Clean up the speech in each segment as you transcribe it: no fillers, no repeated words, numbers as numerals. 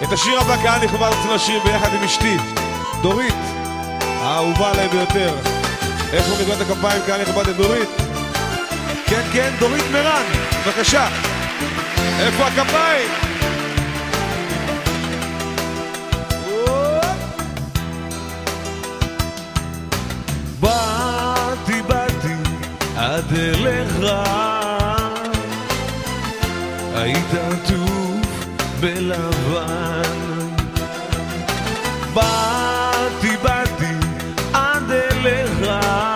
את השיר הבא קהל נכבד רוצה לשיר ביחד עם אשתי דורית, האהובה עליי ביותר. איפה מגועת הכפיים קהל נכבד לדורית? כן כן, דורית מרן, בבקשה. איפה הכפיים? באתי עד אליך, היית עטוף בלבן. באתי עד אליך,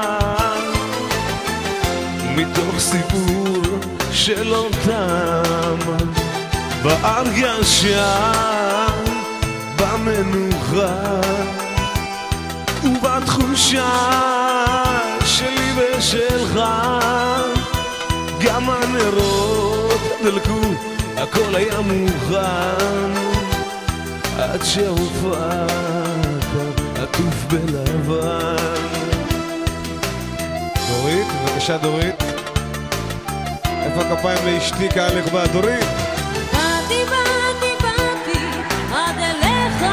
מתוך סיפור של אותם, בהרגשה, במנוחה ובתחושה שלי ושלך. גם הנרות דלקו, הכל היה מוכן, עד שהופעת עטוף בלבן. דורית, בבקשה דורית. איפה הכפיים לאשתי קהל נכבד? דורית. באתי עד אליך,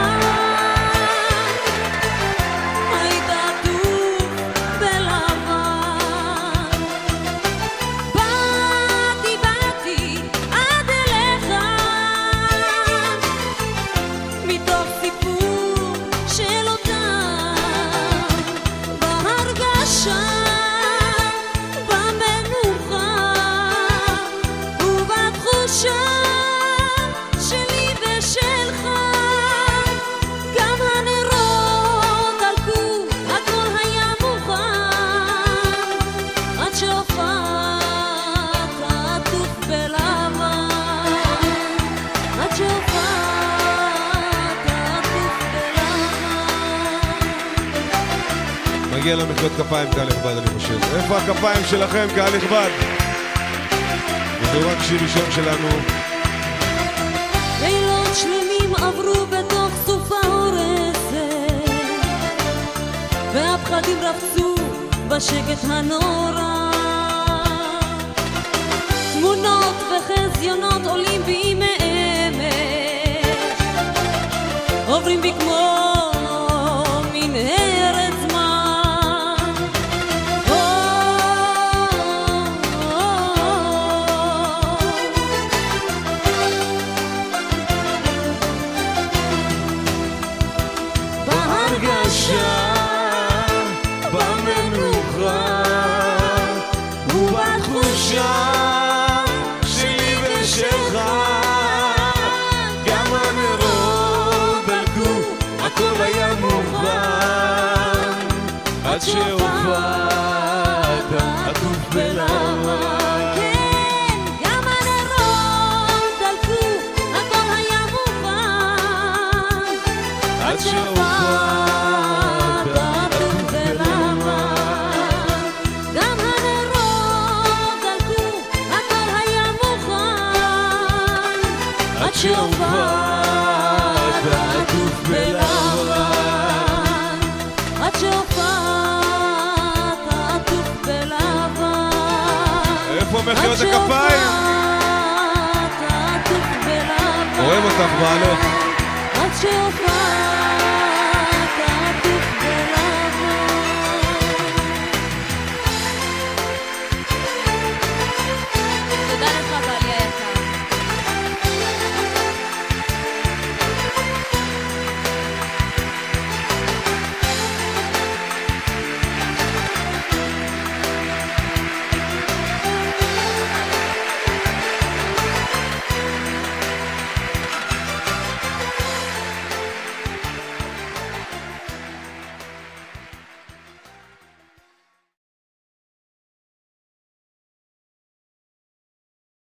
היית עטוף בלבן. באתי עד אליך, מתוך סיפור של אותם, בהרגשה, במנוחה ובתחושה שלי ושלך. גם הנרות דלקו, הכל היה מוכן, עד שהופעת עטוף בלבן. עד שהופעת עטוף בלבן. מגיע למחיאות כפיים קהל נכבד אני חושב. איפה הכפיים שלכם קהל נכבד? וזה רק שיר ראשון שלנו. לילות שלמים עברו בתוך סופה הורסת, והפחדים רחצו בשקט הנורא. תמונות וחזיונות עולים בי מאמש, עוברים בי כמו מנהרת זמן. בהרגשה, במנוחה ובתחושה שלי ושלך. גם הנרות דלקו, הכל היה מוכן, עד שהופעת עטוף בלבן. כן, גם הנרות דלקו, הכל היה מוכן, עד שהופעת עטוף בלבן. גם הנרות דלקו, הכל היה מוכן, עד שהופעת עטוף בלבן. עד שהופעת עטוף בלבן. איפה מחיאות הכפיים? עד שהופעת עטוף בלבן. אוהב אותך בעלך. עד שהופעת